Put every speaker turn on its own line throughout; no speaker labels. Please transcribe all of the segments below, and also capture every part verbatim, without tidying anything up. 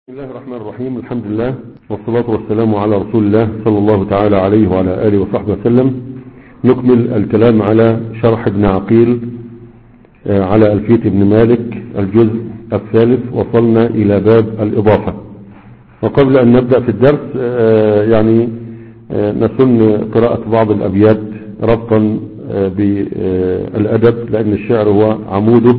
بسم الله الرحمن الرحيم. الحمد لله والصلاة والسلام على رسول الله صلى الله تعالى عليه وعلى آله وصحبه وسلم. نكمل الكلام على شرح ابن عقيل على ألفية ابن مالك الجزء الثالث. وصلنا إلى باب الإضافة، وقبل أن نبدأ في الدرس يعني نسن قراءة بعض الأبيات ربطا بالأدب، لأن الشعر هو عموده.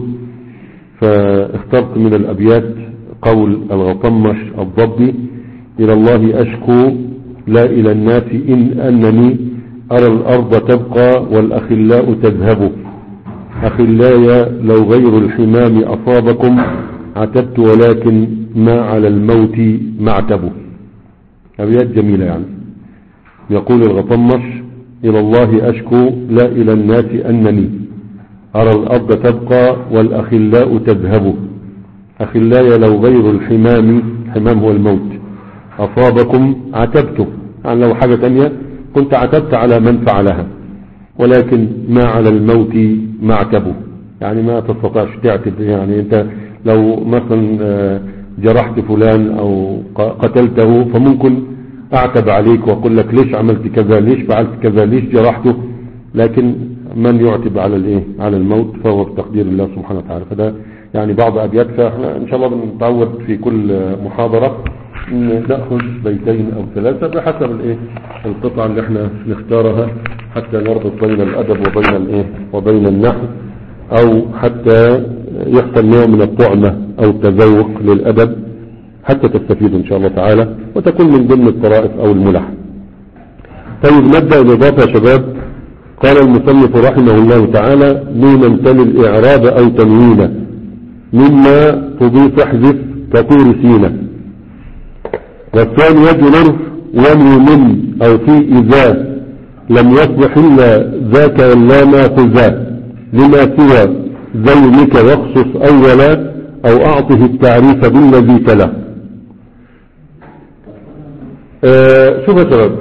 فاخترت من الأبيات قول الغطمش الضبي: إلى الله أشكو لا إلى الناس إن أنني أرى الأرض تبقى والأخلاء تذهب، أخلاي لو غير الحمام أصابكم عتبت ولكن ما على الموت معتب. أبيات جميلة يعني. يقول الغطمش: إلى الله أشكو لا إلى الناس أنني أرى الأرض تبقى والأخلاء تذهب، أخلاي لو غير الحمام، الحمام هو الموت، أصابكم عتبت، يعني لو حاجة تانية كنت عتبت على من فعلها، ولكن ما على الموت معتبه، يعني ما تستطيعش تعتب. يعني انت لو مثلا جرحت فلان او قتلته فممكن اعتب عليك واقول لك ليش عملت كذا، ليش فعلت كذا، ليش جرحته، لكن من يعتب على الايه على الموت فهو بتقدير الله سبحانه وتعالى. فده يعني بعض أبيات، فاحنا إن شاء الله بنتعود في كل محاضرة نأخذ بيتين أو ثلاثة بحسب الإيه القطعة اللي احنا نختارها، حتى نربط بين الأدب وبين الإيه وبين النحو، أو حتى يحصل نوع من الطعمة أو التذوق للأدب حتى تستفيد إن شاء الله تعالى وتكون من ضمن الطرائف أو الملح. طيب نبدأ الإضافة يا شباب. قال المصنف رحمه الله تعالى: نونا تلي الإعراب أو تنوينا مما تضيف احذف كطور سينا، والثاني يجر ومن من أو في إذا لم يصبح إلا ذاك إلا ما خذا لما سوى ذلك واخصص أولا أو أعطه التعريف بالذي تلا. أه شوف يا شباب،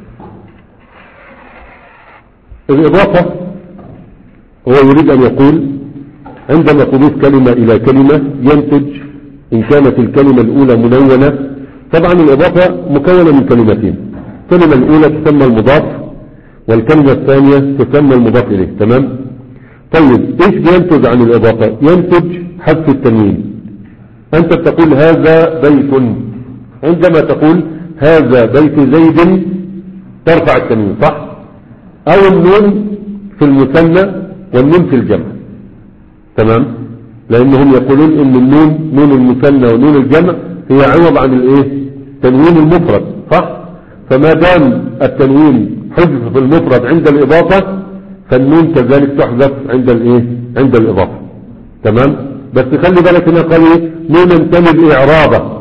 الإضافة هو يريد أن يقول عندما تضيف كلمة إلى كلمة ينتج إن كانت الكلمة الأولى منونة. طبعا الإضافة مكونة من كلمتين، الكلمة الأولى تسمى المضاف والكلمة الثانية تسمى المضاف إليه. تمام؟ طيب إيش بينتج عن الإضافة؟ ينتج حذف التنوين. أنت تقول هذا بيت، عندما تقول هذا بيت زيد ترفع التنوين، صح؟ أو النون في المثنى والنون في الجمع. تمام؟ لأنهم يقولون إن النون نون المثنى ونون الجمع هي عوض عن الايه تنوين المفرد، صح؟ فما دام التنوين حذف في المفرد عند الإضافة فالنون كذلك تحذف عند الايه عند الإضافة. تمام؟ بس خلي بالك هنا قال ايه نونا تلي الإعراب،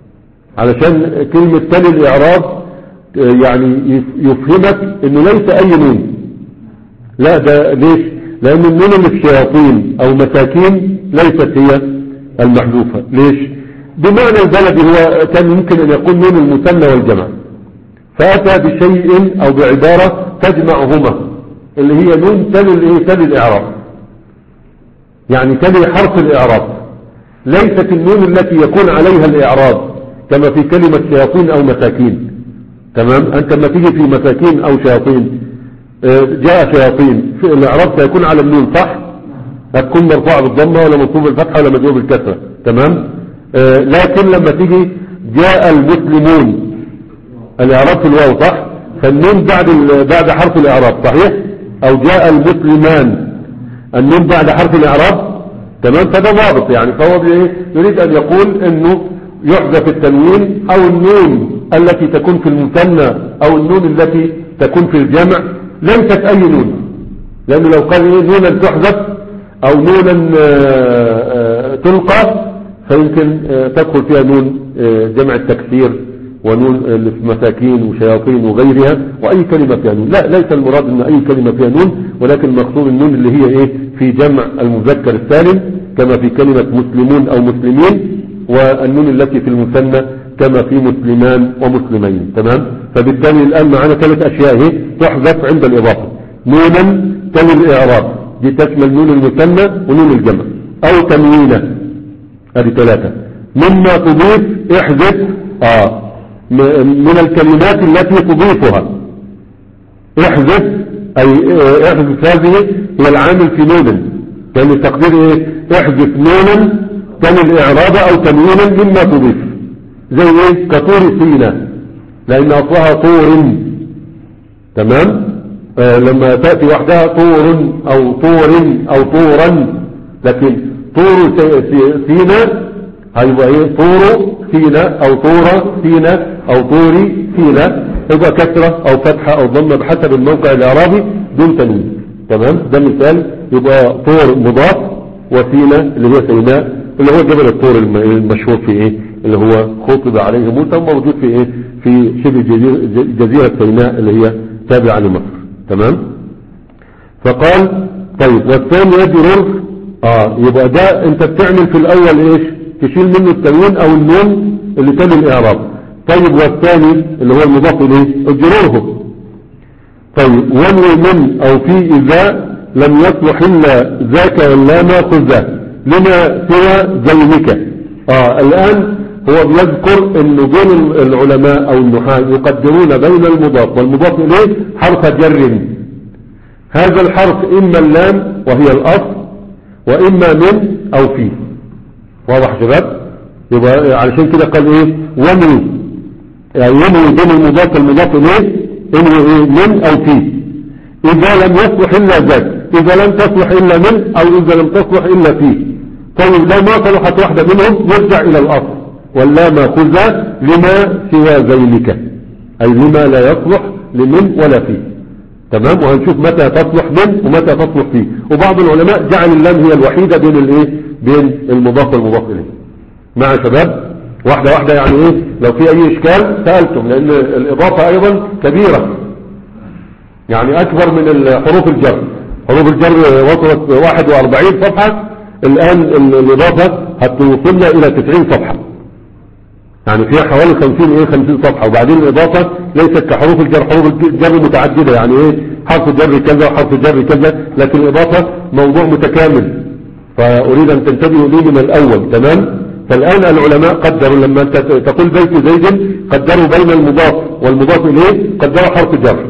علشان كلمة تلي الإعراب يعني يفهمك انه ليس اي نون، لا ده ليش؟ لأن النون اللي في شياطين أو مساكين ليست هي المحذوفة. ليش؟ بمعنى البلد هو كان يمكن أن يكون نون المثنى والجمع، فأتى بشيء أو بعبارة تجمعهما اللي هي نون تلي تلي الإعراب، يعني تلي حرف الإعراب، ليست النون التي يكون عليها الإعراب كما في كلمة شياطين أو مساكين. تمام؟ أنت لما تيجي في مساكين أو شياطين جاء شياطين في الإعراب سيكون على النون، صح؟ هتكون مرفوعة بالضمة ولا منصوب بالفتحة ولا مجرور بالكسرة. تمام؟ آه لكن لما تيجي جاء المسلمون الإعراب في الواو، صح؟ فالنون بعد بعد حرف الإعراب، صحيح؟ أو جاء المسلمان النون بعد حرف الإعراب. تمام؟ فده ضابط يعني. فهو يريد أن يقول إنه يحذف التنوين أو النون التي تكون في المثنى أو النون التي تكون في الجمع ليست أي نون، لأنه لو قال إيه نونا تحذف أو نونا تلقى فيمكن تدخل فيها نون جمع التكسير ونون المساكين وشياطين وغيرها وأي كلمة فيها نون. لا، ليس المراد أن أي كلمة فيها نون، ولكن مقصود النون اللي هي إيه في جمع المذكر السالم كما في كلمة مسلمون أو مسلمين، والنون التي في المثنى كما في مسلمان ومسلمين. تمام؟ فبالتالي الآن معنا ثلاث أشياء هي تحذف عند الإضافة: نونا تلي الإعراب، دي تشمل نون المثنى ونون الجمع، أو تنوينة، هذه ثلاثة. مما تضيف احذف اه من الكلمات التي تضيفها، احذف اي احذف هذه هي العامل في نونا، كان التقدير ايه؟ احذف نونا كان الاعراب او تنوينا مما تضيف، زي ايه؟ كطور سينا لان اصلها طور، تمام؟ آه لما تأتي وحدها طور او طور او طورا، لكن طور سينا هيبقى ايه؟ طور سينا او طور سينا او طوري سينا، يبقى كسرة او فتحة او ضمة بحسب الموقع الاعرابي دون تنوين، تمام؟ ده مثال. يبقى طور مضاف، وسينا اللي هي سيناء اللي هو جبل الطور المشهور في ايه؟ اللي هو خطب عليه موسى، موجود في ايه؟ في شبه جزيرة سيناء اللي هي تابعة لمصر، تمام؟ فقال طيب والثاني يجرر، اه يبقى ده انت بتعمل في الاول ايش؟ تشيل منه التنوين او النون اللي تم الاعراب. طيب والثاني اللي هو المضاف اليه اجرره. طيب ونوي من او في اذا لم يصلح الا ذاك ولا ما خذ لما سوى زينك. اه الان هو بيذكر انه بين العلماء او النحاة يقدرون بين المضاف والمضاف اليه حرف جر، هذا الحرف اما اللام وهي الاصل واما من او في، واضح شباب؟ يبقى علشان كده قال ايه؟ ونوي، يعني ينوي بين المضاف والمضاف اليه انوي ايه؟ من او في، اذا لم يصلح الا ذاك، اذا لم تصلح الا من او اذا لم تصلح الا في. طيب لو ما صلحت واحدة منهم يرجع الى الاصل، ولا ما خذ لما سوى ذلك، اي لما لا يصلح لمن ولا في، تمام؟ وهنشوف متى تصلح من ومتى تصلح فيه. وبعض العلماء جعل اللام هي الوحيدة بين الايه؟ بين المضاف والمضاف اليه. مع شباب واحدة واحدة يعني ايه؟ لو في اي اشكال سألتم، لان الاضافة ايضا كبيرة، يعني اكبر من حروف الجر. حروف الجر وصلت واحد واربعين صفحة، الان الاضافة هتوصلنا الى تسعين صفحة، يعني فيها حوالي خمسين ايه خمسين صفحة. وبعدين الاضافة ليست كحروف الجر، حروف الجر متعددة، يعني ايه؟ حرف جر كذا وحرف جر كذا، لكن الاضافة موضوع متكامل، فاريد ان تنتبهوا لي من الاول، تمام؟ فالان العلماء قدروا لما انت تقول بيت زيد قدروا بين المضاف والمضاف اليه قدروا حرف جر.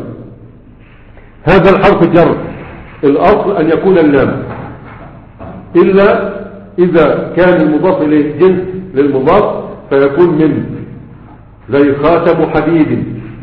هذا الحرف جر الاصل ان يكون اللام، الا اذا كان المضاف اليه جنس للمضاف فيكون من، زي خاتم حديد،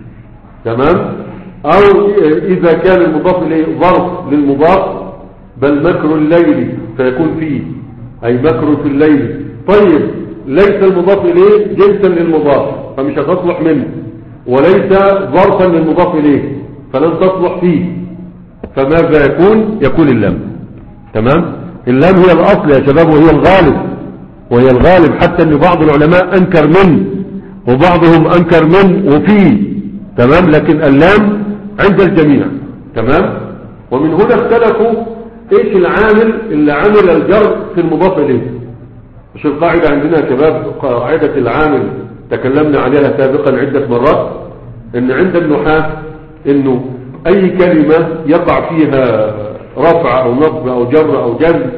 تمام؟ او اذا كان المضاف اليه ظرف للمضاف، بل مكر الليل فيكون فيه، اي مكر في الليل. طيب ليس المضاف اليه جنسا للمضاف فمش هتصلح منه، وليس ظرفا للمضاف اليه فلن تصلح فيه، فماذا يكون؟ يكون اللام، تمام؟ اللام هي الاصل يا شباب، وهي الغالب، وهي الغالب، حتى ان بعض العلماء انكر من وبعضهم انكر من وفي، تمام؟ لكن اللام عند الجميع، تمام؟ ومن هنا اختلفوا ايش العامل اللي عمل الجر في المضاف اليه. مش القاعدة عندنا يا شباب قاعدة العامل تكلمنا عليها سابقا عدة مرات، ان عند النحاة انه اي كلمة يقع فيها رفع او نصب او جر او جزم،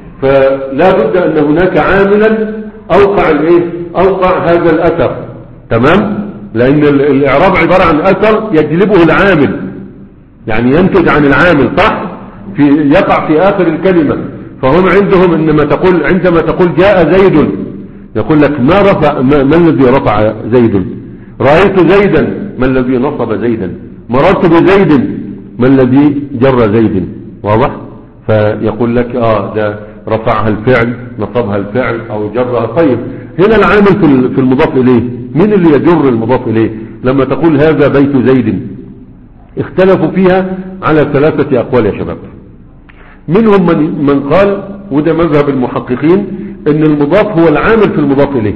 فلا بد ان هناك عاملا اوقع الايه؟ اوقع هذا الاثر، تمام؟ لان الاعراب عبارة عن اثر يجلبه العامل، يعني ينتج عن العامل، صح؟ في يقع في اخر الكلمة. فهم عندهم انما تقول عندما تقول جاء زيد يقول لك ما رفع ما, ما الذي رفع زيد؟ رأيت زيدا، ما الذي نصب زيدا؟ مررت بزيد، ما الذي جر زيد؟ واضح؟ فيقول لك اه ده رفعها الفعل، نصبها الفعل او جرها. طيب هنا العامل في في المضاف اليه، مين اللي يجر المضاف اليه؟ لما تقول هذا بيت زيد اختلفوا فيها على ثلاثة اقوال يا شباب. منهم من, من قال، وده مذهب المحققين، ان المضاف هو العامل في المضاف اليه،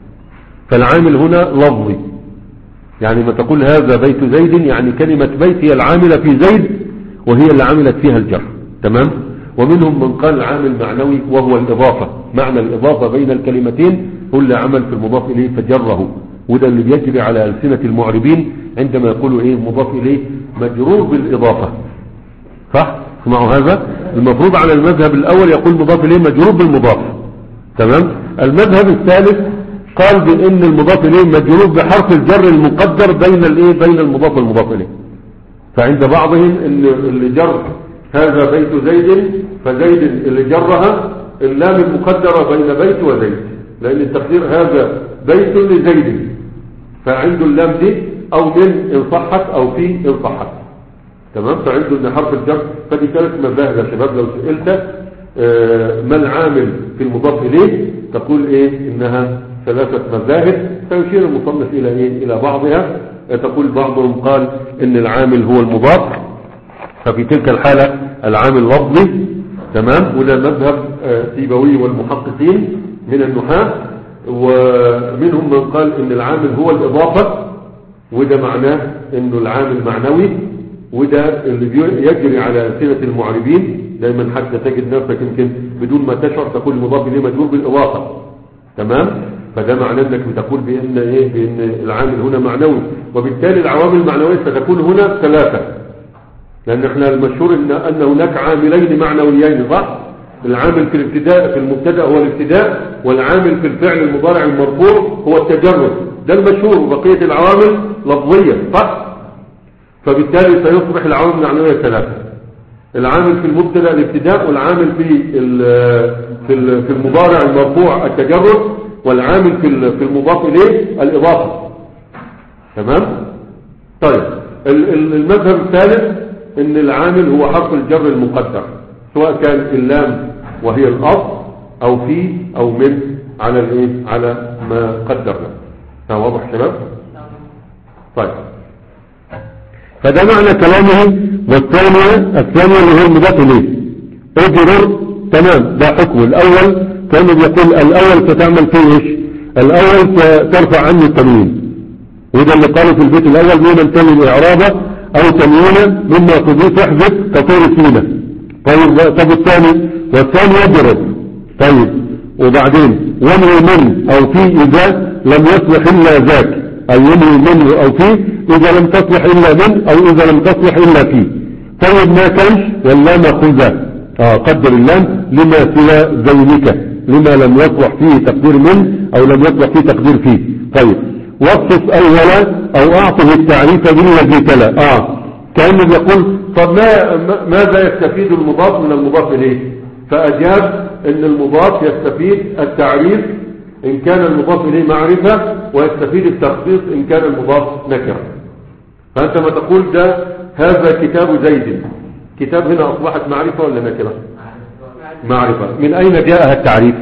فالعامل هنا لفظي، يعني ما تقول هذا بيت زيد يعني كلمة بيت هي العاملة في زيد وهي اللي عملت فيها الجر، تمام؟ ومنهم من قال عامل معنوي وهو الإضافة، معنى الإضافة بين الكلمتين هو اللي عمل في المضاف إليه فجره، وده اللي بيجري على ألسنة المعربين عندما يقولوا إيه مضاف إليه مجرور بالإضافة، صح؟ اسمعوا هذا، المفروض على المذهب الأول يقول مضاف إليه مجرور بالمضاف، تمام. المذهب الثالث قال بان المضاف اليه مجرور بحرف الجر المقدر بين الايه بين المضاف والمضاف اليه. فعند بعضهم ان اللي جر هذا بيت زيد، فزيد اللي جرها اللام المقدرة بين بيت وزيد، لان التقدير هذا بيت لزيد، فعنده اللام دي او من ان صحت او في ان صحت. تمام. فعنده ان حرف الجر، فدي ثلاث مذاهب يا شباب. لو سئلت آه ما العامل في المضاف اليه تقول ايه انها ثلاثة مذاهب، فيشير المصنف الى ايه الى بعضها. تقول بعضهم قال ان العامل هو المضاف، ففي تلك الحالة العامل لفظي. تمام. وده مذهب سيبوي والمحققين من النحاة. ومنهم من قال ان العامل هو الاضافة، وده معناه انه العامل معنوي، وده اللي يجري على سنة المعربين دايما، حتى تجد نفسك يمكن بدون ما تشعر تقول المضاف اليه مجرور بالاضافة. تمام. فده معناه انك بتقول بان ايه بان العامل هنا معنوي، وبالتالي العوامل المعنوية ستكون هنا ثلاثة، لان احنا المشهور ان ان هناك عاملين معنويين، صح؟ العامل في الابتداء في المبتدا هو الابتداء، والعامل في الفعل المضارع المرفوع هو التجرد، ده المشهور، وبقية العوامل لفظية، صح؟ فبالتالي سيصبح العوامل المعنوية ثلاثة: العامل في المبتدا الابتداء، والعامل في في في المضارع المرفوع التجرد، والعامل في في المضاف اليه الاضافه. تمام. طيب المذهب الثالث ان العامل هو حرف الجر المقدر، سواء كان اللام وهي الاصل او في او من على الايه على ما قدرنا. واضح شباب؟ طيب فده معنى كلامه. والثانية الثانية اللي هو المضاف اليه اجرر. تمام. ده حكم الاول، كان بيقول الاول ستعمل فيه ايش؟ الاول سترفع عنه التنوين، وده اللي قاله في البيت الاول: ممن تنوي اعرابه او تنوينا مما تضيف احذف كطور سينا. طيب طب الثاني، والثاني يجرر. طيب وبعدين ينوي من او في اذا لم يصلح الا ذاك، اي ينوي منه او فيه اذا لم تصلح الا من او اذا لم تصلح الا فيه. طيب ما كانش واللام خذا، اه قدر اللام لما سوى ذلك، لما لم يصلح فيه تقدير من او لم يصلح فيه تقدير فيه. طيب وصف اولا او اعطه التعريف بالذي تلا. اه كأنه يقول طب ما ماذا يستفيد المضاف من المضاف اليه؟ فاجاب ان المضاف يستفيد التعريف ان كان المضاف اليه معرفة، ويستفيد التخصيص ان كان المضاف نكرة. فانت ما تقول ده هذا كتاب زيد، كتاب هنا اصبحت معرفة ولا نكرة؟ معرفة. من اين جاءها التعريف؟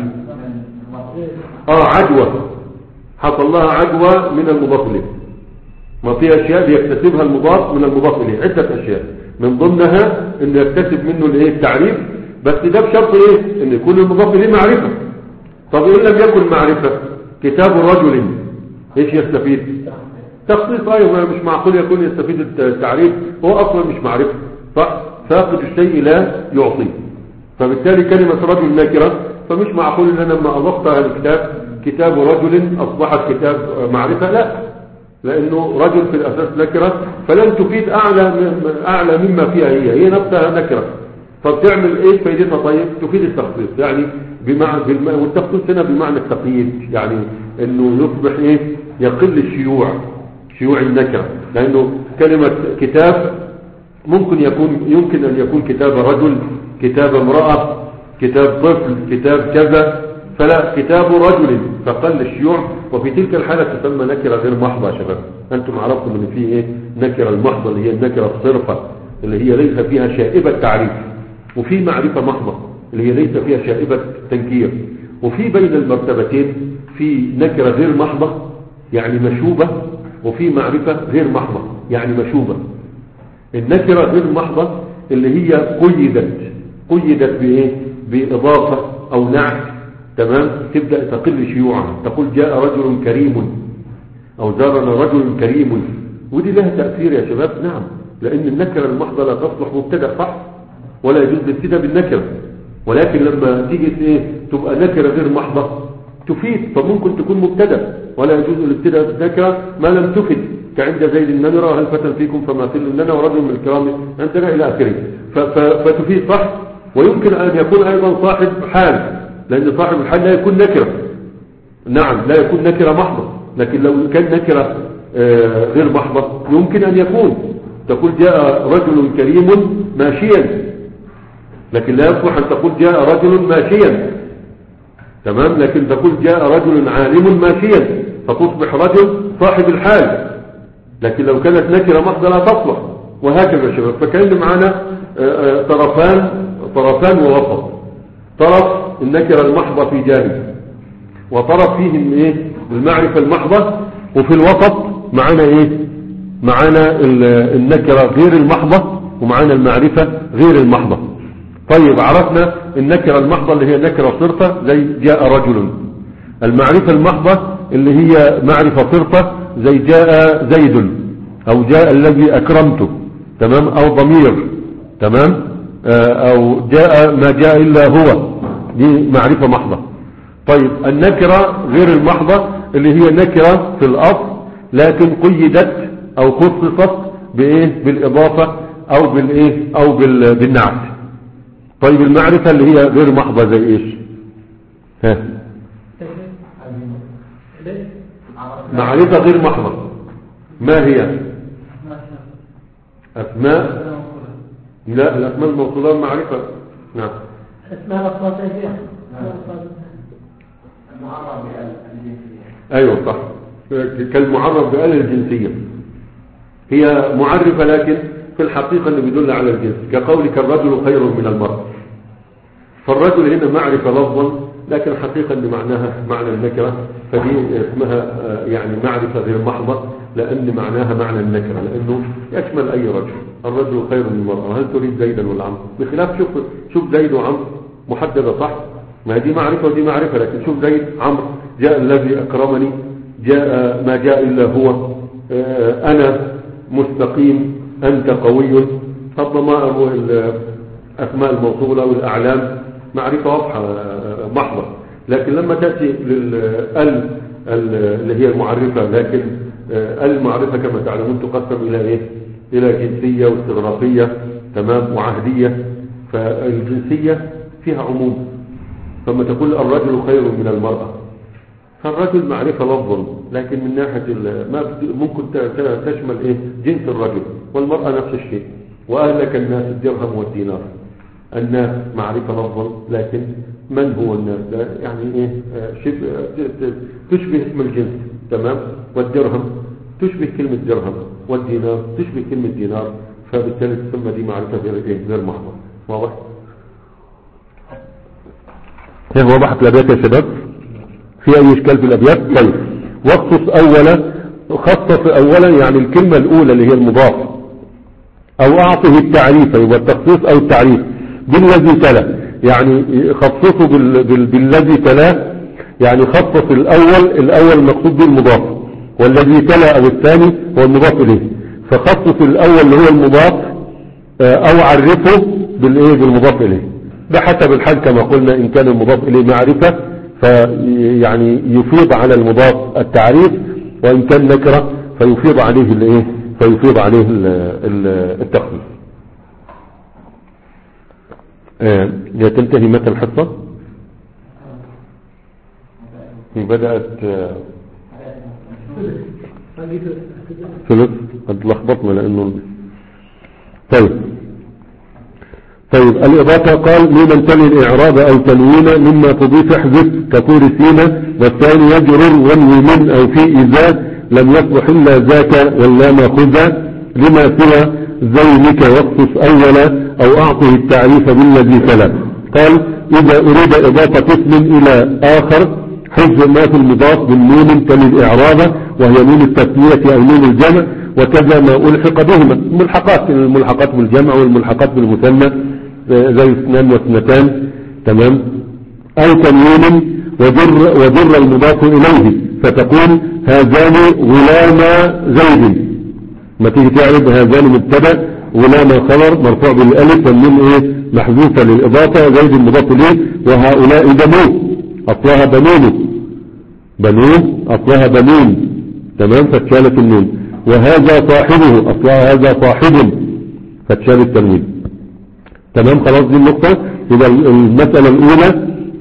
اه عدوى، حصل لها عدوى من المضاف اليه. ما في اشياء بيكتسبها المضاف من المضاف اليه، عدة اشياء من ضمنها ان يكتسب منه الايه التعريف، بس ده بشرط ايه؟ ان يكون المضاف اليه معرفة. طب ان لم يكن معرفة، كتاب رجل ايش يستفيد؟ تخصيص. ايوه مش معقول يكون يستفيد التعريف هو اصلا مش معرفة، صح؟ فاقد الشيء لا يعطيه. فبالتالي كلمة رجل نكرة، فمش معقول ان انا لما اضفتها للكتاب كتاب رجل اصبحت كتاب معرفة، لا، لانه رجل في الاساس نكرة، فلن تفيد اعلى اعلى مما فيها، هي هي نفسها نكرة. فبتعمل ايه فايدتها؟ طيب تفيد التخصيص، يعني بمعنى والتخصيص هنا بمعنى التقييد، يعني انه يصبح ايه يقل الشيوع، شيوع النكرة، لانه كلمة كتاب ممكن يكون يمكن ان يكون كتاب رجل، كتاب امرأة، كتاب طفل، كتاب كذا، فلا كتاب رجل فقل الشيوع. وفي تلك الحالة تسمى نكرة غير محضة يا شباب. انتم عرفتم ان في ايه نكرة المحضة اللي هي النكرة الصرفة اللي هي ليس فيها شائبة تعريف، وفي معرفة محضة اللي هي ليس فيها شائبة تنكير، وفي بين المرتبتين في نكرة غير محضة يعني مشوبة، وفي معرفة غير محضة يعني مشوبة. النكرة غير محضة اللي هي قيدت قيدت بايه؟ بإضافة او نعت. تمام. تبدأ تقل شيوعا، تقول جاء رجل كريم او زارنا رجل كريم، ودي لها تأثير يا شباب. نعم، لان النكرة المحضة لا تصلح مبتدأ، صح؟ ولا يجوز الابتداء بالنكرة. ولكن لما تيجي ايه تبقى نكرة غير محضة تفيد، فممكن تكون مبتدأ، ولا يجوز الابتداء بالنكرة ما لم تفد، كعند زيد النمرة هل فتن فيكم فماثل لنا ورجل من الكرام عندنا الى اخره. فتفيد، صح؟ ويمكن ان يكون ايضا صاحب حال، لأن صاحب الحال لا يكون نكرة. نعم لا يكون نكرة محضة، لكن لو كان نكرة غير محضة يمكن أن يكون تقول جاء رجل كريم ماشيا، لكن لا يصلح أن تقول جاء رجل ماشيا، تمام، لكن تقول جاء رجل عالم ماشيا فتصبح رجل صاحب الحال. لكن لو كانت نكرة محضة لا تصلح، وهكذا شباب. فكان معنا طرفان طرفان ووسط، طرف النكرة المحضة في جانب، وطرف فيه ايه المعرفة المحضة، وفي الوسط معنا ايه معنا النكرة غير المحضة، ومعنا المعرفة غير المحضة. طيب عرفنا النكرة المحضة اللي هي نكرة صرفة زي جاء رجل، المعرفة المحضة اللي هي معرفة صرفة زي جاء زيد او جاء الذي اكرمته، تمام، او ضمير، تمام، او جاء ما جاء الا هو، دي معرفة محضة. طيب النكرة غير المحضة اللي هي نكرة في الاصل لكن قيدت او خصصت بايه بالاضافة او بالايه او بالنعت. طيب المعرفة اللي هي غير محضة زي ايش؟ ها معرفة غير محضة ما هي؟ اسماء، لا الاسماء الموصولة معرفة. نعم
اسماء الأصواتية
المعرب بآل الجنسية.
ايوه صح، كالمعرف بآل الجنسية، هي معرفة لكن في الحقيقة اللي بيدل على الجنس، كقولك الرجل خير من المرء. فالرجل هنا معرفة لفظا لكن حقيقة اللي معناها معنى النكرة، فدي اسمها يعني معرفة غير محضة لأن معناها معنى النكرة، لأنه يشمل أي رجل. الرجل خير من المرأة، هل تريد زيدا ولا عمرو؟ بخلاف شوف شوف زيد وعمرو محددة صح، ما دي معرفة ودي معرفة، لكن شوف زيد عمرو جاء الذي أكرمني، جاء ما جاء إلا هو، أنا مستقيم، أنت قوي. فالضمائر الأسماء الموصولة والأعلام معرفة واضحة محضة. لكن لما تأتي للأل اللي هي المعرفة، لكن المعرفة كما تعلمون تقسم إلى إيه؟ إلى جنسية واستغراقية، تمام، وعهدية. فالجنسية فيها عموم، فما تقول الرجل خير من المرأة، فالرجل معرفة لفظا لكن من ناحية ما ممكن تشمل إيه؟ جنس الرجل، والمرأة نفس الشيء. وأهلك الناس الدرهم والدينار، الناس معرفة لفظا لكن من هو الناس ده يعني ايه شبه تشبه اسم الجنس، تمام، والدرهم تشبه كلمة درهم، والدينار تشبه كلمة دينار، فبالتالي تسمى دي معرفة غير ايه غير محضة. واضح؟ هي وضحت الابيات يا شباب؟ في اي اشكال في الابيات؟ طيب واخصص اولا، خصص اولا يعني الكلمة الاولى اللي هي المضاف، او اعطه التعريف، يبقى التخصيص او التعريف بالذي تلا، يعني خصصه بال... بال... بالذي تلا، يعني خصص الاول الاول المقصود به المضاف، والذي تلا او الثاني هو المضاف اليه. فخصص الاول اللي هو المضاف او عرفه بالايه بالمضاف اليه، بحسب الحال كما قلنا. ان كان المضاف اليه معرفة فيعني يفيض على المضاف التعريف، وان كان نكرة فيفيض عليه الايه فيفيض عليه التخصيص. آه. تنتهي متى الحصة؟ بدأت آه. ثلث، قد لخبطنا لأنه طيب طيب الإضافة قال ممن تلي الإعراب أو تنوين مما تضيف احذف كطور سينة، والثاني يجرر وانوي من أو في إذا لم يصلح إلا ذاك ولا ما خذا لما سوى زينك واخصص أولا أو أعطه التعريف بالذي تلا. قال إذا أريد إضافة اسم إلى آخر حذف ما في المضاف بالنون تلي الإعراب وهي نون التثنية أو نون الجمع، وكذا ما ألحق بهما الملحقات، الملحقات بالجمع والملحقات بالمثنى زي اثنان واثنتان، تمام، أو تنوين وجر, وجر المضاف إليه فتقول هذان غلام زيد، ما تيجي تعرف هذان مبتدا غلام خبر مرفوع بالالف والنون ايه محذوفه للاضافه، زيد المضاف اليه، وهؤلاء بنوه اصلها بنون بنوه اصلها بنون، تمام، فاتشالت النون. وهذا صاحبه اصلها هذا صاحب فاتشال التنوين، تمام. خلاص دي النقطه. يبقى المساله الاولى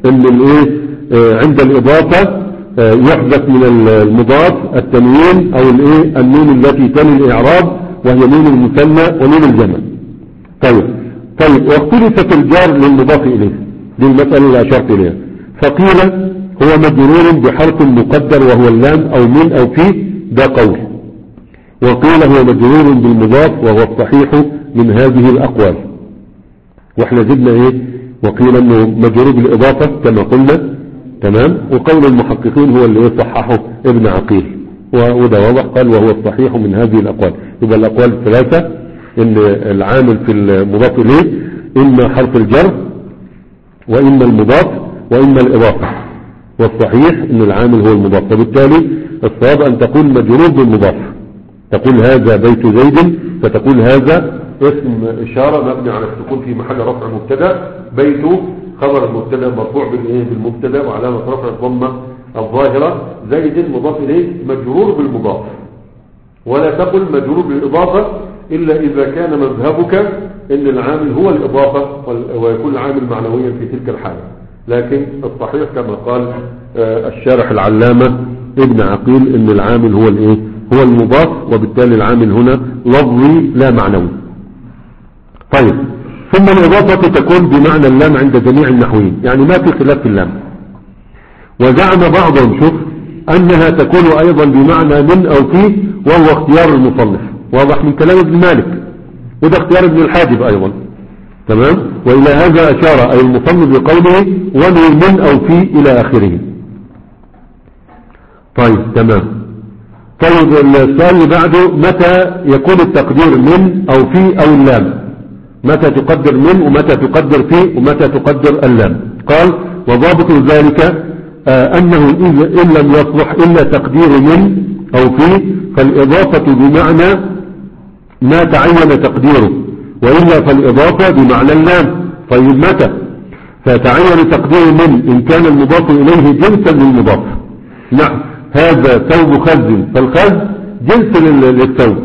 ان الايه آه عند الاضافة آه يحدث من المضاف التنوين او الايه النون التي تلي الاعراب وهي نون المثنى ونون الجمع. طيب طيب واختلفت الجار للمضاف اليه، دي المسألة اللي اشرت اليها. فقيل هو مجرور بحرف مقدر وهو اللام او من او في، ده قول. وقيل هو مجرور بالمضاف وهو الصحيح من هذه الاقوال. واحنا زدنا ايه وقيل انه مجرور بالاضافة كما قلنا، تمام. وقول المحققين هو اللي يصححه ابن عقيل، وده واضح، قال وهو الصحيح من هذه الاقوال. يبقى الاقوال الثلاثة ان العامل في المضاف اليه اما حرف الجر واما المضاف واما الاضافة، والصحيح ان العامل هو المضاف. فبالتالي الصواب ان تقول مجرور بالمضاف، تقول هذا بيت زيد، فتقول هذا اسم اشارة مبني على السكون في محل رفع مبتدا، بيت خبر المبتدا مرفوع بالايه بالمبتدا وعلامة رفع الضمة الظاهرة، زيد مضاف اليه مجرور بالمضاف. ولا تقل مجرور بالاضافة الا اذا كان مذهبك ان العامل هو الاضافة ويكون العامل معنويا في تلك الحالة. لكن الصحيح كما قال الشارح العلامة ابن عقيل ان العامل هو الايه هو المضاف، وبالتالي العامل هنا لفظي لا معنوي. طيب ثم الإضافة تكون بمعنى اللام عند جميع النحويين، يعني ما في خلاف في اللام. وزعم بعضهم شوف أنها تكون أيضا بمعنى من أو في، وهو اختيار المصنف، واضح من كلام ابن مالك، وده اختيار ابن الحاجب أيضا، تمام. وإلى هذا أشار أي المصنف بقوله ومن من أو في إلى آخره. طيب تمام. طيب السؤال اللي بعده متى يكون التقدير من أو في أو اللام؟ متى تقدر من ومتى تقدر في ومتى تقدر اللام؟ قال وضابط ذلك آه أنه إن لم يصلح إلا تقدير من أو في فالإضافة بمعنى ما تعين تقديره، وإلا فالإضافة بمعنى اللام. طيب متى؟ فتعين تقدير من إن كان المضاف إليه جنسا للمضاف. نعم هذا ثوب خز، فالخز جنس للثوب.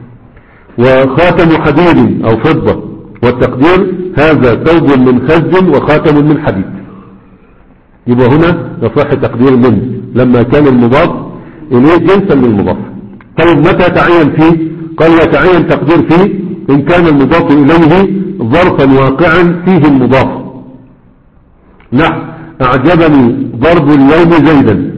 وخاتم حديد أو فضة، والتقدير هذا ثوب من خز وخاتم من حديد. يبقى هنا يصح تقدير من لما كان المضاف إليه جنسا للمضاف. طيب متى تعين فيه؟ قال يتعين تقدير فيه إن كان المضاف إليه ظرفا واقعا فيه المضاف. نحن أعجبني ضرب اليوم زيدا،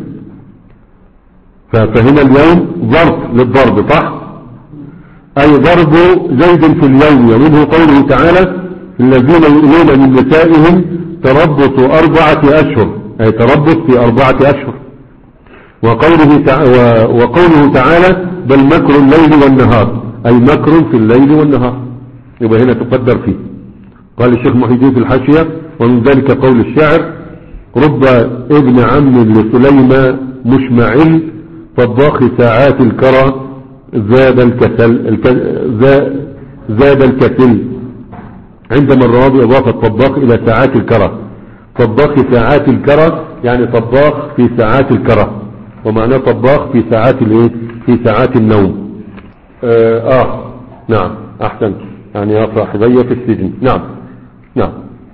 فهنا اليوم ظرف للضرب صح، أي ضرب زيد في اليوم. ومنه قوله تعالى الذين يؤمنون من نسائهم تربص أربعة أشهر، أي تربص في أربعة أشهر. وقوله, تع... وقوله تعالى بل مكر الليل والنهار، أي مكر في الليل والنهار. يبقى هنا تقدر فيه. قال الشيخ محي الدين في الحاشية ومن ذلك قول الشاعر رب ابن عم لسليم مشمعل طباخ ساعات الكرى زاد الكسل الك... زاد الكسل. عندما الرواب إضافة طباخ إلى ساعات الكرى، طباخ ساعات الكرى يعني طباخ في ساعات الكرى، ومعناه طباخ في ساعات الايه في ساعات النوم. آه, اه نعم احسنت، يعني يا صاحبي في السجن. نعم نعم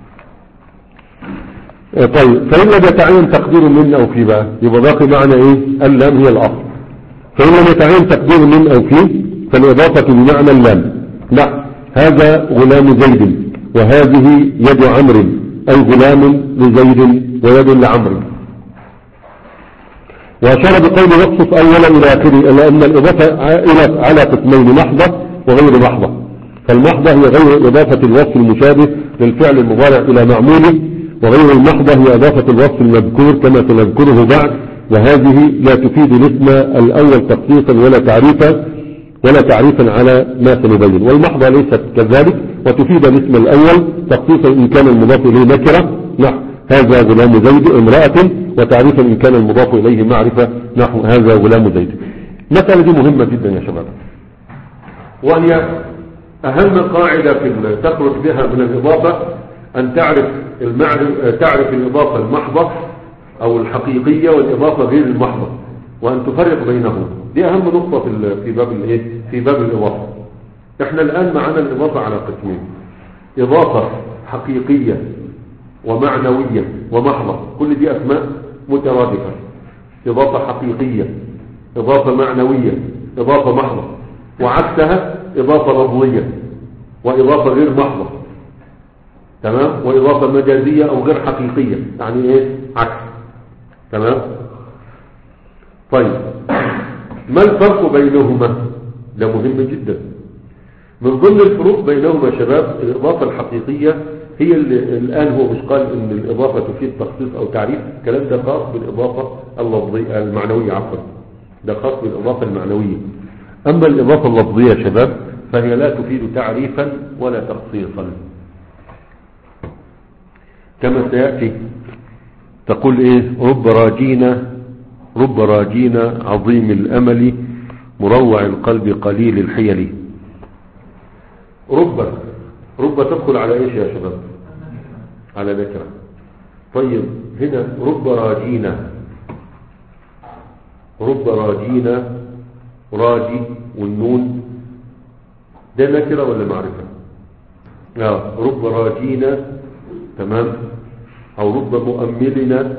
آه طيب فإن لم يتعين تقدير من أو في بقى يبقى باقي معنى ايه اللام هي الأصل. فإن لم يتعين تقدير من أو في فالإضافة بمعنى اللام. لا هذا غلام زيد وهذه يد عمرو، أي غلام لزيد ويد لعمرو. وأشار بقول نقصص أولا إلى آخره إلى أن الإضافة على قسمين محضة وغير محضة. فالمحضة هي غير إضافة الوصف المشابه للفعل المضارع إلى معموله، وغير المحضة هي إضافة الوصف المذكور كما سنذكره بعد، وهذه لا تفيد الاسم الأول تخصيصا ولا تعريفا ولا تعريفا على ما سنبين. والمحضة ليست كذلك، وتفيد الاسم الأول تخصيصا إن كان المضاف إليه نكرة نحو هذا غلام زيد امرأة، وتعريفا إن كان المضاف إليه معرفة نحو هذا غلام زيد. المسألة دي مهمة جدا يا شباب، وهي أهم قاعدة في تخرج بها من الإضافة أن تعرف المعرفة، تعرف الإضافة المحضة أو الحقيقية والإضافة غير المحضة، وأن تفرق بينهم. دي أهم نقطة في في باب الإيه في باب الإضافة. إحنا الآن معنا الإضافة على قسمين: إضافة حقيقية ومعنوية ومحضة، كل دي أسماء مترادفة. إضافة حقيقية، إضافة معنوية، إضافة محضة، وعكسها إضافة لفظية وإضافة غير محضة، تمام، وإضافة مجازية أو غير حقيقية، يعني إيه عكس، تمام. طيب ما الفرق بينهما؟ ده مهم جدا. من ضمن الفروق بينهما شباب الإضافة الحقيقية هي اللي الآن هو مش قال إن الإضافة تفيد تخصيص أو تعريف، الكلام ده خاص بالإضافة اللفظية المعنوية، عفوا ده خاص بالإضافة المعنوية. أما الإضافة اللفظية يا شباب فهي لا تفيد تعريفا ولا تخصيصا، كما سيأتي تقول إيه رب راجين، رب راجين عظيم الأمل مروع القلب قليل الحيل. رب رب تدخل على إيش يا شباب؟ على نكرة. طيب هنا رب راجين، رب راجين، راجي والنون ده نكرة ولا معرفة؟ لا، رب راجين، تمام، أو رب مؤملنا،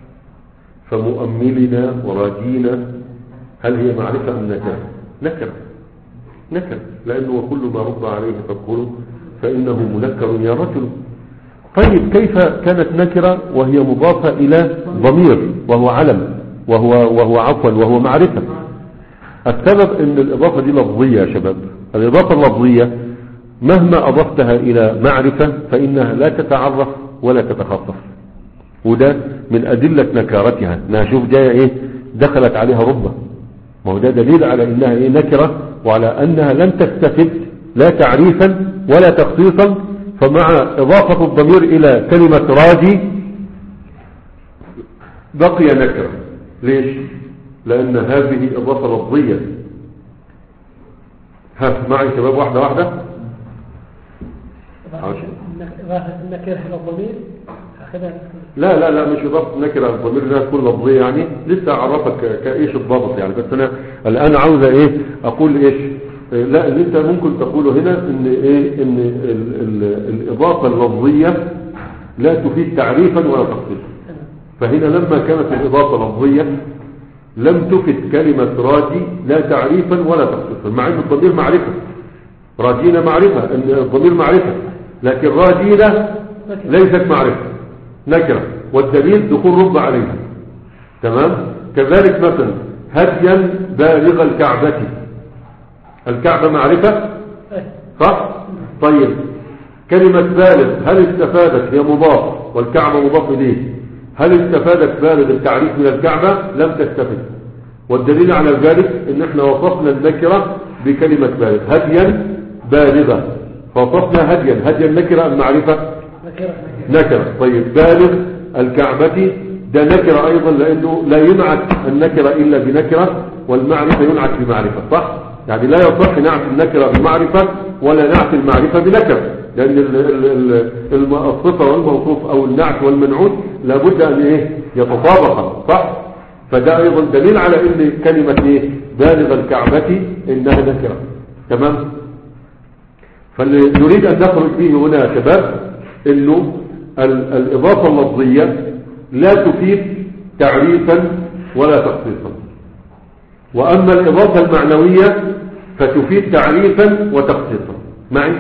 فمؤملنا وراجينا، هل هي معرفة أم نكرة؟ نكرة، نكرة، لأنه كل ما رب عليه فاذكره فإنه منكر يا رجل. طيب كيف كانت نكرة وهي مضافة إلى ضمير وهو علم وهو وهو عفوا وهو معرفة؟ السبب ان الإضافة دي لفظية يا شباب. الإضافة اللفظية مهما أضفتها إلى معرفة فإنها لا تتعرف ولا تتخصص، وده من أدلة نكارتها. نشوف جاية إيه دخلت عليها ربة، ما هو ده دليل على إنها إيه نكرة، وعلى أنها لن تستفد لا تعريفا ولا تخصيصا. فمع إضافة الضمير إلى كلمة راجي بقي نكرة. ليش؟ لأن هذه إضافة لفظية. ها معي شباب واحدة واحدة.
إضافة النكرة إلى الضمير
لا لا لا مش إضافة نكرة الضمير انها تكون لفظية، يعني لسه أعرفك كإيش الضابط يعني. بس أنا الآن عاوز إيه أقول إيش، لا اللي أنت ممكن تقوله هنا إن إيه إن ال ال الإضافة اللفظية لا تفيد تعريفا ولا تخصيصا. فهنا لما كانت الإضافة لفظية لم تفد كلمة راجي لا تعريفا ولا تخصيصا، مع أن الضمير معرفة، راجينا معرفة، أن الضمير معرفة، لكن راجينا ليست معرفة، نكرة، والدليل دخول رب عليها، تمام. كذلك مثلا هديا بالغ الكعبة، الكعبة معرفة صح؟ طيب كلمة بالغ هل استفادت؟ هي مضاف والكعبة مضاف إليه، هل استفادت بالغ التعريف من الكعبة؟ لم تستفد. والدليل على ذلك ان احنا وصفنا النكرة بكلمة بالغ، هديا بالغة، فوصفنا هديا، هديا نكرة ام معرفة؟ نكرة. طيب بالغ الكعبة ده نكرة ايضا، لانه لا ينعت النكرة الا بنكرة، والمعرفة ينعت بمعرفة، صح؟ يعني لا يصح نعت النكرة بمعرفة ولا نعت المعرفة بنكرة، لأن الصفة والموصوف أو النعت والمنعوت لابد أن إيه يتطابقا، صح؟ فده أيضا دليل على أن كلمة إيه بالغ الكعبة إنها نكرة، تمام. فاللي نريد أن نخرج فيه هنا يا شباب إنه الإضافة اللفظية لا تفيد تعريفا ولا تخصيصا، وأما الإضافة المعنوية فتفيد تعريفا وتخصيصا. معي؟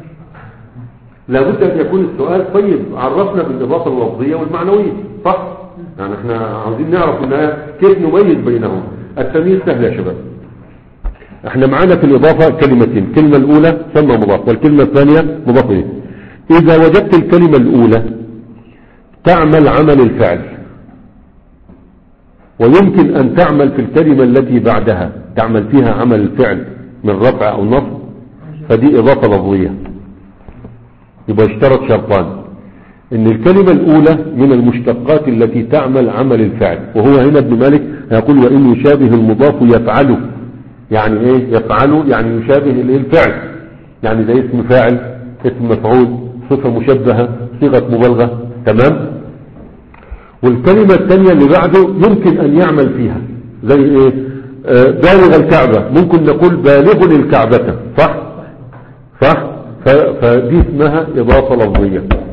لابد أن يكون السؤال طيب عرفنا بالإضافة اللفظية والمعنوية، صح؟ يعني احنا عاوزين نعرف انها كيف نميز بينهم. التمييز سهل يا شباب. احنا معانا في الإضافة كلمتين، الكلمة الأولى ثم مضاف، والكلمة الثانية مضاف إليه. إذا وجدت الكلمة الأولى تعمل عمل الفعل، ويمكن أن تعمل في الكلمة التي بعدها تعمل فيها عمل الفعل من رفع أو نصب، فدي إضافة لفظية. يبقى اشترط شرطان، ان الكلمة الاولى من المشتقات التي تعمل عمل الفعل، وهو هنا ابن مالك يقول وان يشابه المضاف يفعله، يعني ايه يفعله؟ يعني يشابه الفعل، يعني ده اسم فاعل، اسم مفعول، صفة مشبهة، صيغة مبالغة، تمام. والكلمة الثانية اللي بعده يمكن ان يعمل فيها زي ايه آه بالغ الكعبة، ممكن نقول بالغ الكعبة، صح صح. فدي اسمها إضافة لفظية،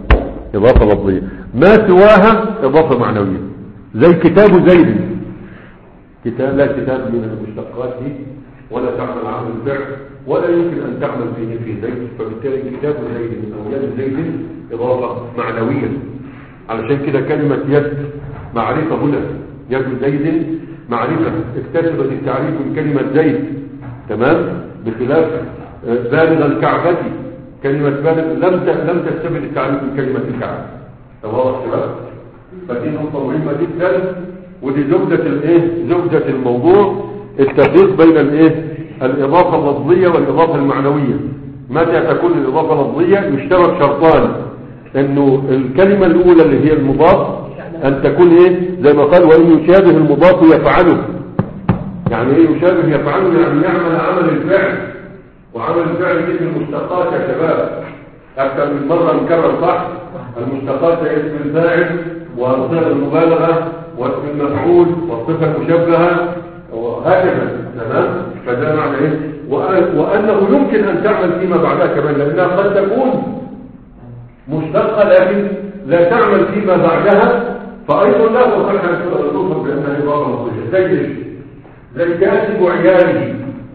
إضافة لفظية. ما سواها إضافة معنوية، زي كتاب زيد. كتاب لا كتاب من المشتقات دي ولا تعمل عمل الفعل ولا يمكن أن تعمل فيه في زيد، فبالتالي كتاب زيد من أولاد زيد إضافة معنوية. علشان كده كلمة يد معرفة هنا، يد زيد معرفة اكتسبت التعريف من كلمة زيد، تمام، بخلاف بالغ الكعبة. كلمة بالغ لم لم تكتسب التعريف من كلمة الكعبة. واضح شباب؟ فدي نقطة مهمة جدا، ودي زبدة الايه؟ زبدة الموضوع، التفريق بين الايه؟ الإضافة اللفظية والإضافة المعنوية. متى تكون الإضافة اللفظية؟ يشترط شرطان، انه الكلمة الأولى اللي هي المضاف أن تكون ايه؟ زي ما قال وإن يشابه المضاف يفعله. يعني ايه يشابه يفعله؟ يعني يعمل عمل الفعل، وعمل الفعل دي من المشتقات يا شباب، أكثر من مرة نكرر صح؟ المشتقات هي اسم الفاعل وصيغة المبالغة واسم المفعول والصفة المشبهة وهكذا، تمام؟ فده معنى ايه؟ وأنه يمكن أن تعمل فيما بعدها كمان، لأنها قد تكون مشتقة لكن لا تعمل فيما بعدها، فأيضا لا تصح أن توصف بأنها إضافة لفظية. زي زي كاتب وعياله.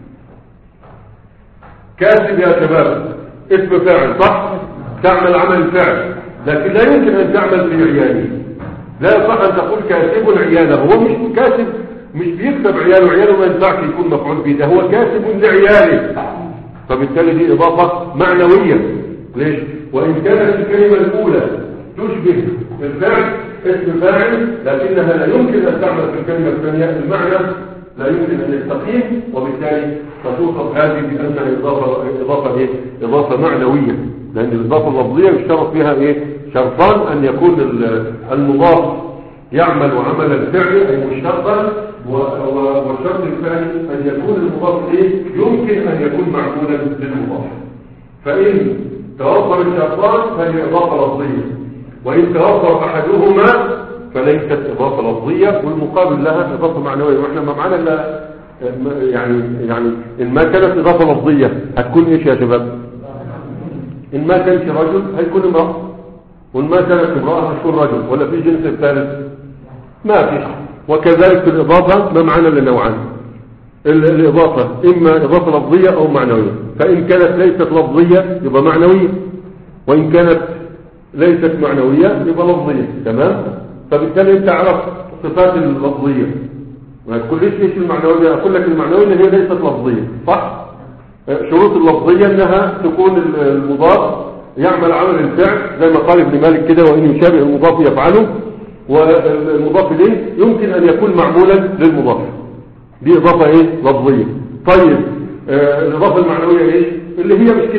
كاتب يا شباب اسم فاعل صح؟ تعمل عمل الفعل، لكن لا يمكن أن تعمل في عياله. لا يصح أن تقول كاتب عياله، هو مش كاتب، مش بيكتب عياله، عياله ما ينفعش يكون مفعول به، ده هو كاتب لعياله، فبالتالي دي إضافة معنوية. ليش؟ وإن كانت الكلمة الأولى تشبه الفعل اسم فاعل، لكنها لا يمكن أن تعمل في الكلمة الثانية، المعنى لا يمكن أن يستقيم، وبالتالي فتوصف هذه بأنها إضافة إضافة إيه؟ إضافة معنوية، لأن الإضافة اللفظية يشترط فيها إيه؟ شرطان، أن يكون المضاف يعمل عمل الفعل أي مشتقا، والشرط الثاني أن يكون المضاف إيه؟ يمكن أن يكون معمولا للمضاف. فإن توفر الشرطان فهي إضافة لفظية، وإن توفر أحدهما فليست إضافة لفظية، والمقابل لها إضافة معنوية. وإحنا ما معنا إلا يعني يعني إن ما كانت إضافة لفظية هتكون إيش يا شباب؟ إن ما كانت رجل هيكون امرأة، وإن ما كانت امرأة هتكون رجل، ولا في جنس الثالث؟ ما فيش. وكذلك في الإضافة ما معنا إلا نوعان، الإضافة إما إضافة لفظية أو معنوية. فإن كانت ليست لفظية يبقى معنوية، وإن كانت ليست معنوية يبقى لفظية، تمام؟ فبالتالي أنت عرفت صفات اللفظية، ما تقوليش ايش المعنوية، أقول لك المعنوية هي ليست لفظية، صح؟ شروط اللفظية أنها تكون المضاف يعمل عمل الفعل زي ما قال ابن مالك كده، وإن يشابه المضاف يفعله، والمضاف إليه يمكن أن يكون معمولا للمضاف. دي إضافة إيه؟ لفظية. طيب آه الإضافة المعنوية إيه؟ اللي هي مش كده،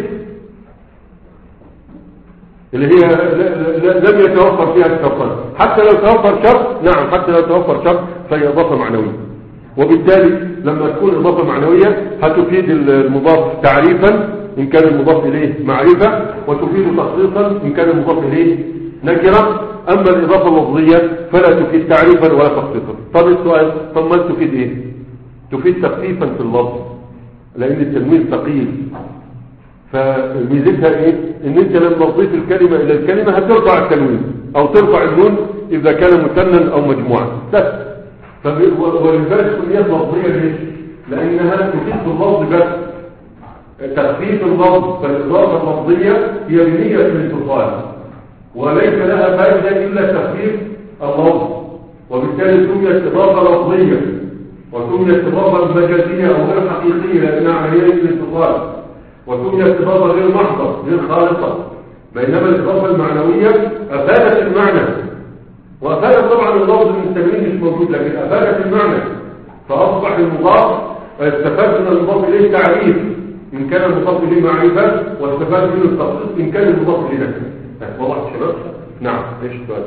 اللي هي لم يتوفر فيها الشرطان. حتى لو توفر شرط، نعم حتى لو توفر شرط فهي إضافة معنوية. وبالتالي لما تكون إضافة معنوية هتفيد المضاف تعريفا إن كان المضاف إليه معرفة، وتفيد تخصيصا إن كان المضاف إليه نكرة. أما الإضافة اللفظية فلا تفيد تعريفا ولا تخصيصا. طب السؤال، طب ما تفيد إيه؟ تفيد تخفيفا في اللفظ، لأن التنوين ثقيل. فميزتها ايه؟ ان انت لما تضيف الكلمة الى الكلمة هترفع التنوين او ترفع النون اذا كان مثنى او مجموعة بس. ولذلك كليات لفظية ليش؟ لانها تفيد باللفظ بس، تخفيف اللفظ. فالاضافة اللفظية هي بنية الاتصال وليس لها فائدة الا تخفيف اللفظ، وبالتالي سميت اضافة لفظية وسميت اضافة مجازية او غير حقيقية لانها عملية الاتصال، وسميت إضافة غير محضة غير خالصة. بينما الإضافة المعنوية أفادت المعنى، وأفادت طبعا اللفظ المستمرين مش موجود، لكن أفادت المعنى، فأصبح المضاف استفاد من المضاف إليه تعريف إن كان المضاف إليه معرفة، واستفاد منه التخصيص إن كان المضاف إليه نكرة. واضح يا شباب؟ نعم. ايش السؤال؟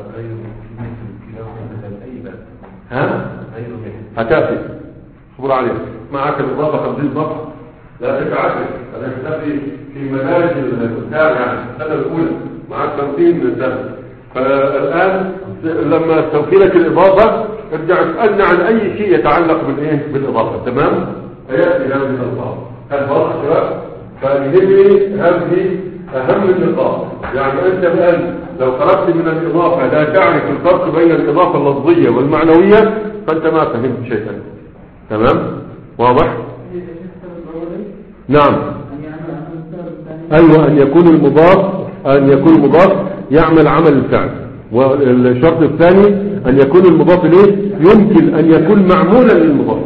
ها؟ هتأتي صبر عليك، معك الإضافة خمسين صفحة، لا تتعجل. أنا كتبت في مدارج الكتاب يعني السنة الأولى معك خمسين سنة. فالآن لما استوفيلك الإضافة ارجع اسألنا عن أي شيء يتعلق بالإيه؟ بالإضافة، تمام؟ هيأتي هذه الألفاظ. هل واضح شباب؟ فيهمني هذه أهم النقاط. يعني أنت الآن لو خرجت من الإضافة لا تعرف الفرق بين الإضافة اللفظية والمعنوية فأنت ما فهمت شيئا. تمام؟ واضح؟ نعم. أيوة، أن يكون المضاف أن يكون المضاف يعمل عمل الفعل. والشرط الثاني أن يكون المضاف إليه يمكن أن يكون معمولا للمضاف.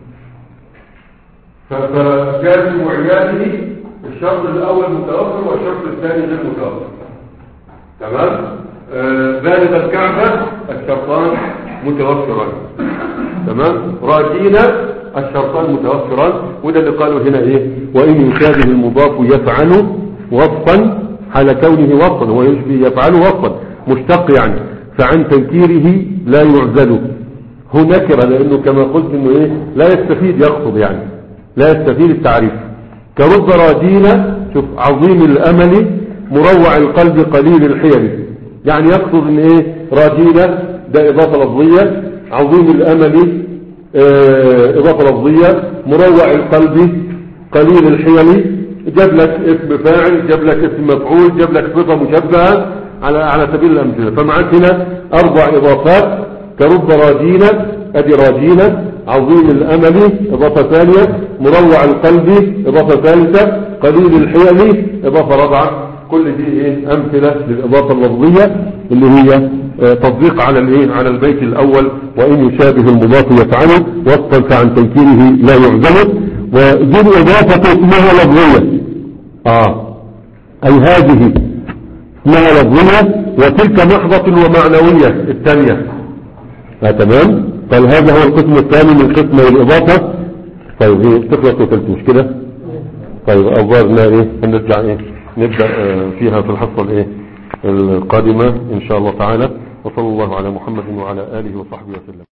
فكان معياته الشرط الأول متوفر والشرط الثاني غير متوفر. تمام؟ آه بالغ الكعبة الشرطان متوفران. تمام؟ راجينا الشرطان متوفران. وده اللي قالوا هنا ايه؟ وإن يشابه المضاف يفعل وصفا حال كونه وصفا، هو يشبه يفعل وصفا مشتق يعني، فعن تنكيره لا يعزل. هو نكرة لأنه كما قلت انه ايه لا يستفيد، يقصد يعني لا يستفيد التعريف. كرب راجينا، شوف عظيم الأمل مروع القلب قليل الحيل، يعني يقصد ان ايه راجينا ده إضافة لفظية، عظيم الأمل اه إضافة لفظية، مروع القلب قليل الحيل. جاب لك اسم فاعل، جاب لك اسم مفعول، جاب لك صفة مشبهة على على سبيل الأمثلة. فمعك هنا أربع إضافات. كرب راجينا أدي راجينا، عظيم الأمل إضافة ثانية، مروع القلب إضافة ثالثة، قليل الحيل إضافة رابعة. كل دي إيه أمثلة للإضافة اللفظية اللي هي اه تطبيق على الإيه على البيت الأول. وإن يشابه المضاف يفعله وصفا فعن تنكيره لا يعزل. ودي الإضافة اسمها لفظية. آه أي هذه اسمها لفظية، وتلك محضة ومعنوية الثانية. آه تمام. قال هذا هو القسم الثاني من قسم الإضافة. طيب هي تخلص وثلث مش كده؟ طيب أخبارنا إيه؟ هنرجع إيه نبدأ آه فيها في الحصة الإيه القادمة إن شاء الله تعالى. وصلى الله على محمد وعلى آله وصحبه وسلم.